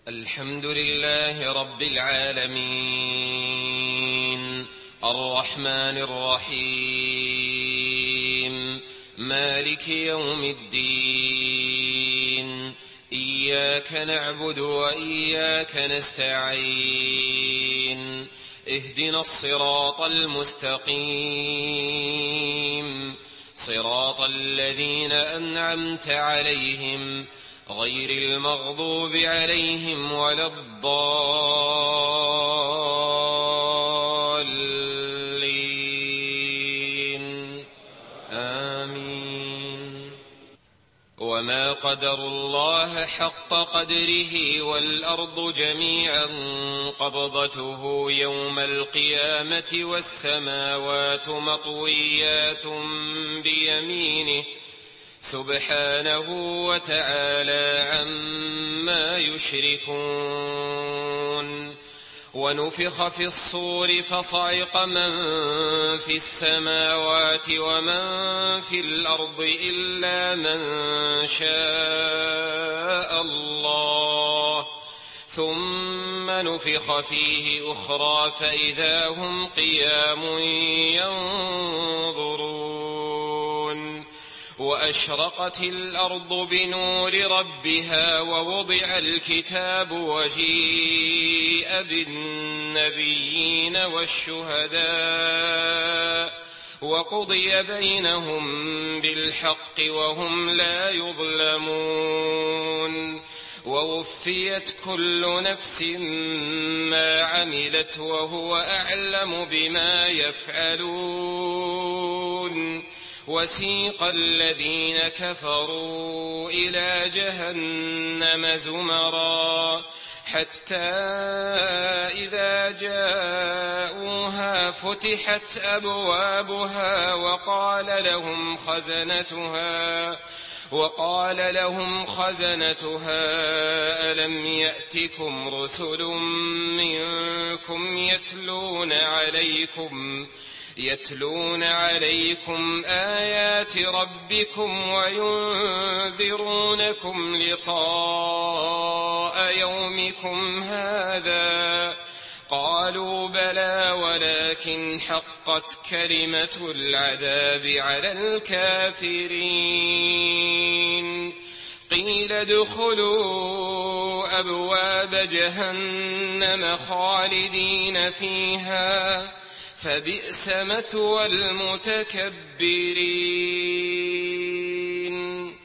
الحمد لله رب العالمين، الرحمن الرحيم، مالك يوم الدين، إياك نعبد وإياك نستعين، اهدنا الصراط المستقيم، صراط الذين أنعمت عليهم غير المغضوب عليهم ولا الضالين، آمين. وما قدروا الله حق قدره والأرض جميعا قبضته يوم القيامة والسماوات مطويات بيمينه سبحانه وتعالى عما يشركون. ونفخ في الصور فصعق من في السماوات ومن في الأرض إلا من شاء الله، ثم نفخ فيه أخرى فإذا هم قيام ينظرون. وأشرقت الأرض بنور ربها ووضع الكتاب وجيء بالنبيين والشهداء وقضي بينهم بالحق وهم لا يظلمون. ووفيت كل نفس ما عملت وهو أعلم بما يفعلون. وسيق الذين كفروا إلى جهنم زمرا حتى إذا جاءوها فتحت أبوابها وقال لهم خزنتها ألم يأتكم رسل منكم يتلون عليكم آيات ربكم وينذرونكم لقاء يومكم هذا؟ قالوا بلى ولكن حقت كلمة العذاب على الكافرين. قيل ادخلوا أبواب جهنم خالدين فيها فبئس مثوى المتكبرين.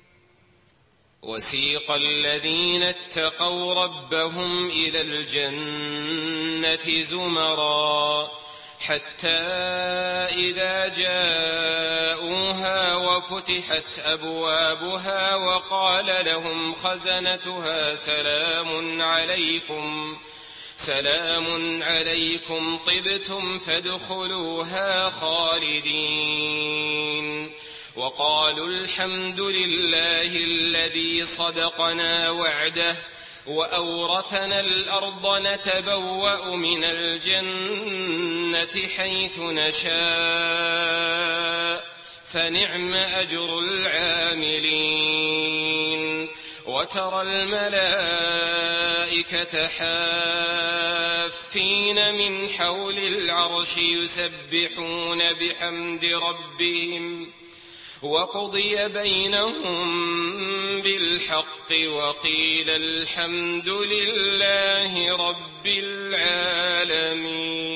وسيق الذين اتقوا ربهم إلى الجنة زمرا حتى إذا جاءوها وفتحت أبوابها وقال لهم خزنتها سلام عليكم طبتم فادخلوها خالدين. وقالوا الحمد لله الذي صدقنا وعده وأورثنا الأرض نتبوأ من الجنة حيث نشاء فنعم أجر العاملين. وترى الملائكة حافين من حول العرش يسبحون بحمد ربهم وقضي بينهم بالحق وقيل الحمد لله رب العالمين.